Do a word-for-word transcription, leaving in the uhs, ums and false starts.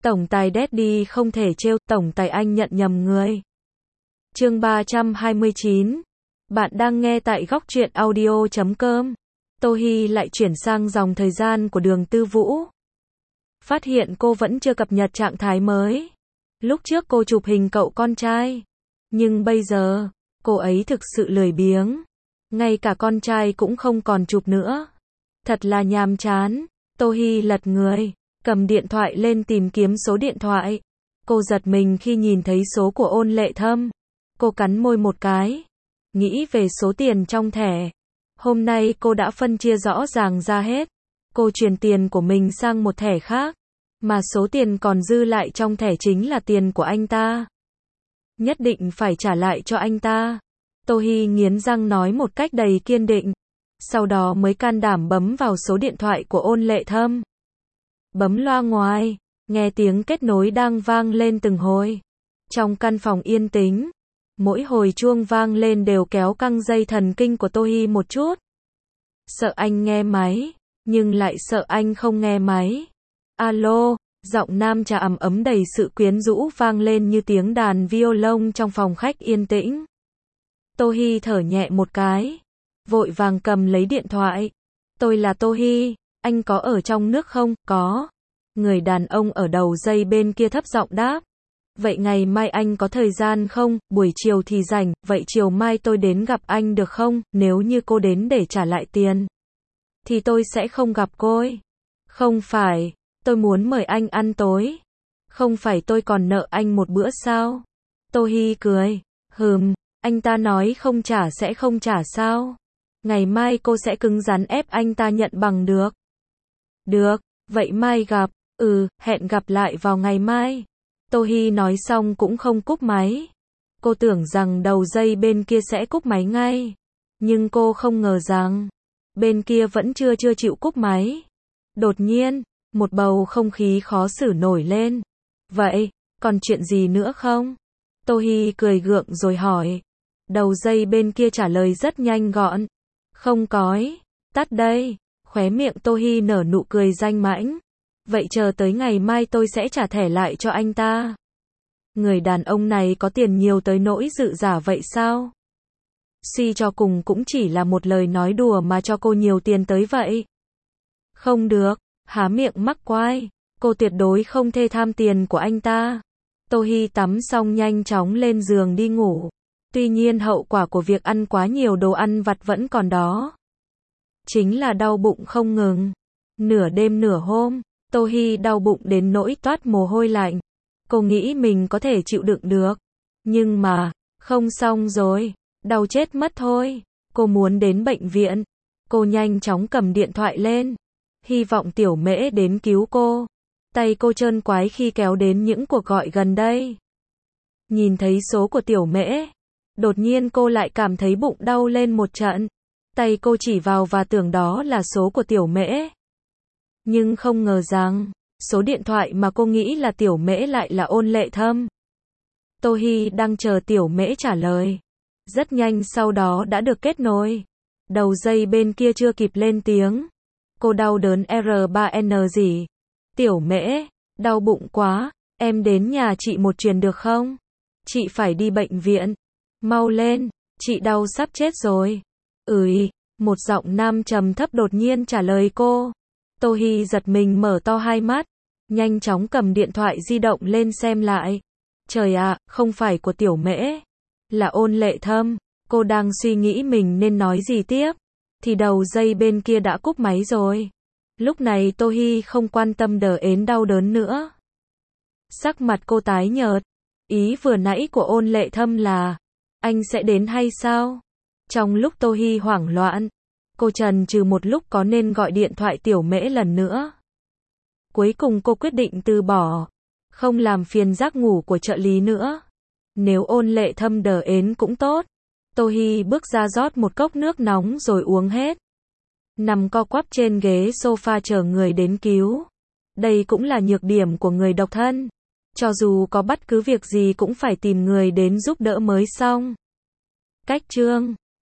Tổng tài Daddy không thể trêu, tổng tài anh nhận nhầm người. Chương ba trăm hai mươi chín. Bạn đang nghe tại góc truyện audio chấm com. Tô Hi lại chuyển sang dòng thời gian của Đường Tư Vũ. Phát hiện cô vẫn chưa cập nhật trạng thái mới. Lúc trước cô chụp hình cậu con trai. Nhưng bây giờ, cô ấy thực sự lười biếng. Ngay cả con trai cũng không còn chụp nữa. Thật là nhàm chán. Tô Hi lật người, cầm điện thoại lên tìm kiếm số điện thoại. Cô giật mình khi nhìn thấy số của Ôn Lệ Thâm. Cô cắn môi một cái. Nghĩ về số tiền trong thẻ. Hôm nay cô đã phân chia rõ ràng ra hết. Cô chuyển tiền của mình sang một thẻ khác. Mà số tiền còn dư lại trong thẻ chính là tiền của anh ta. Nhất định phải trả lại cho anh ta. Tô Hi nghiến răng nói một cách đầy kiên định. Sau đó mới can đảm bấm vào số điện thoại của Ôn Lệ Thâm. Bấm loa ngoài, nghe tiếng kết nối đang vang lên từng hồi. Trong căn phòng yên tĩnh, mỗi hồi chuông vang lên đều kéo căng dây thần kinh của Tô Hi một chút. Sợ anh nghe máy, nhưng lại sợ anh không nghe máy. Alo, giọng nam trà ẩm ấm đầy sự quyến rũ vang lên như tiếng đàn violon trong phòng khách yên tĩnh. Tô Hi thở nhẹ một cái, vội vàng cầm lấy điện thoại. Tôi là Tô Hi, anh có ở trong nước không? Có. Người đàn ông ở đầu dây bên kia thấp giọng đáp. Vậy ngày mai anh có thời gian không? Buổi chiều thì rảnh, vậy chiều mai tôi đến gặp anh được không? Nếu như cô đến để trả lại tiền, thì tôi sẽ không gặp cô ấy. Không phải, tôi muốn mời anh ăn tối. Không phải tôi còn nợ anh một bữa sao? Tô Hi cười. Hừm, anh ta nói không trả sẽ không trả sao? Ngày mai cô sẽ cứng rắn ép anh ta nhận bằng được. Được, vậy mai gặp. Ừ, hẹn gặp lại vào ngày mai. Tô Hi nói xong cũng không cúp máy. Cô tưởng rằng đầu dây bên kia sẽ cúp máy ngay. Nhưng cô không ngờ rằng bên kia vẫn chưa chưa chịu cúp máy. Đột nhiên, một bầu không khí khó xử nổi lên. Vậy, còn chuyện gì nữa không? Tô Hi cười gượng rồi hỏi. Đầu dây bên kia trả lời rất nhanh gọn. Không cói, tắt đây. Khóe miệng Tô Hi nở nụ cười danh mãnh. Vậy chờ tới ngày mai tôi sẽ trả thẻ lại cho anh ta. Người đàn ông này có tiền nhiều tới nỗi dự giả vậy sao? Suy cho cùng cũng chỉ là một lời nói đùa mà cho cô nhiều tiền tới vậy. Không được, há miệng mắc quai. Cô tuyệt đối không thê tham tiền của anh ta. Tô Hi tắm xong nhanh chóng lên giường đi ngủ. Tuy nhiên hậu quả của việc ăn quá nhiều đồ ăn vặt vẫn còn đó. Chính là đau bụng không ngừng. Nửa đêm nửa hôm, Tô Hi đau bụng đến nỗi toát mồ hôi lạnh. Cô nghĩ mình có thể chịu đựng được. Nhưng mà, không xong rồi. Đau chết mất thôi. Cô muốn đến bệnh viện. Cô nhanh chóng cầm điện thoại lên. Hy vọng Tiểu Mễ đến cứu cô. Tay cô trơn quái khi kéo đến những cuộc gọi gần đây. Nhìn thấy số của Tiểu Mễ. Đột nhiên cô lại cảm thấy bụng đau lên một trận. Tay cô chỉ vào và tưởng đó là số của Tiểu Mễ. Nhưng không ngờ rằng, số điện thoại mà cô nghĩ là Tiểu Mễ lại là Ôn Lệ Thâm. Tô Hi đang chờ Tiểu Mễ trả lời. Rất nhanh sau đó đã được kết nối. Đầu dây bên kia chưa kịp lên tiếng. Cô đau đớn R ba N gì? Tiểu Mễ, đau bụng quá, em đến nhà chị một chuyến được không? Chị phải đi bệnh viện. Mau lên, chị đau sắp chết rồi. Ừi, một giọng nam trầm thấp đột nhiên trả lời cô. Tô Hi giật mình mở to hai mắt, nhanh chóng cầm điện thoại di động lên xem lại. Trời ạ, không phải của Tiểu Mễ, là Ôn Lệ Thâm. Cô đang suy nghĩ mình nên nói gì tiếp, thì đầu dây bên kia đã cúp máy rồi. Lúc này Tô Hi không quan tâm đờ ến đau đớn nữa. Sắc mặt cô tái nhợt. Ý vừa nãy của Ôn Lệ Thâm là, anh sẽ đến hay sao? Trong lúc Tô Hi hoảng loạn, cô chần chừ một lúc có nên gọi điện thoại Tiểu Mễ lần nữa. Cuối cùng cô quyết định từ bỏ, không làm phiền giấc ngủ của trợ lý nữa. Nếu Ôn Lệ Thâm đờ ến cũng tốt. Tô Hi bước ra rót một cốc nước nóng rồi uống hết. Nằm co quắp trên ghế sofa chờ người đến cứu. Đây cũng là nhược điểm của người độc thân. Cho dù có bất cứ việc gì cũng phải tìm người đến giúp đỡ mới xong. Cách chương